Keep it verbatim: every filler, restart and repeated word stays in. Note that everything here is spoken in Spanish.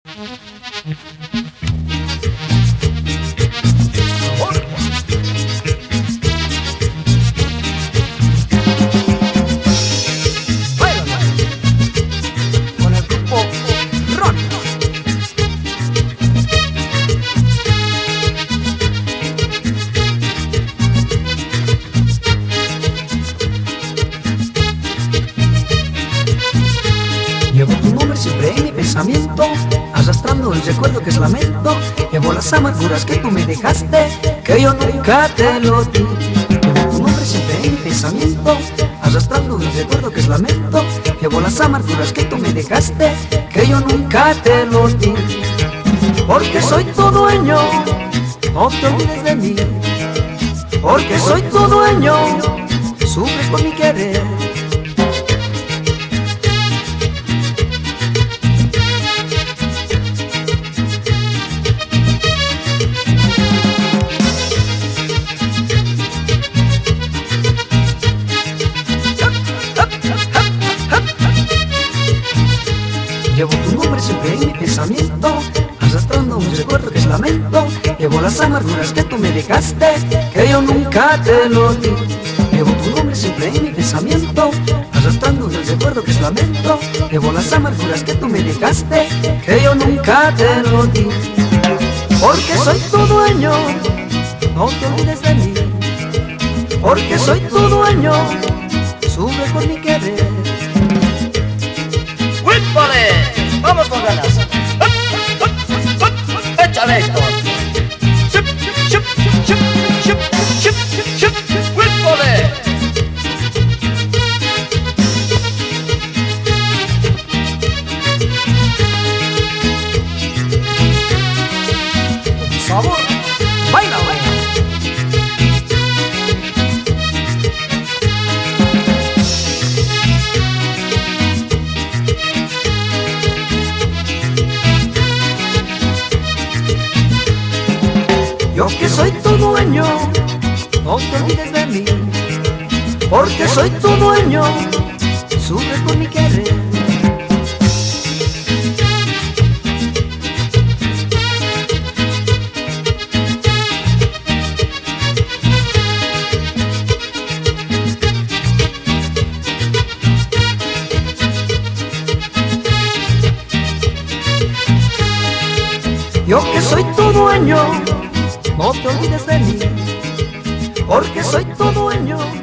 Con el grupo Ron. Llevo tu nombre siempre en mi pensamiento, arrastrando el recuerdo que es lamento. Llevo las amarguras que tú me dejaste, que yo nunca te lo di. Llevo tu nombre siempre en mi pensamiento, arrastrando el recuerdo que es lamento. Llevo las amarguras que tú me dejaste, que yo nunca te lo di. Porque soy tu dueño, no te olvides de mí. Porque soy tu dueño, sufres por mi querer. Llevo tu nombre siempre en mi pensamiento, arrastrando un recuerdo que es lamento. Llevo las amarguras que tú me dejaste, que yo nunca te lo di. Llevo tu nombre siempre en mi pensamiento, arrastrando un recuerdo que es lamento. Llevo las amarguras que tú me dejaste, que yo nunca te lo di. Porque soy tu dueño, no te olvides de mí. Porque soy tu dueño, sube por mi querer. ¡Whippole! ¡Vamos con ganas! ¡Échale esto! ¡Shup, shup, shup, shup, shup, shup! ¡Whippole! Con sabor, baila, baila. Yo que soy tu dueño, no te olvides de mí. Porque soy tu dueño, sufres por mi querer. Yo que soy tu dueño, no te olvides de mí, porque soy tu dueño.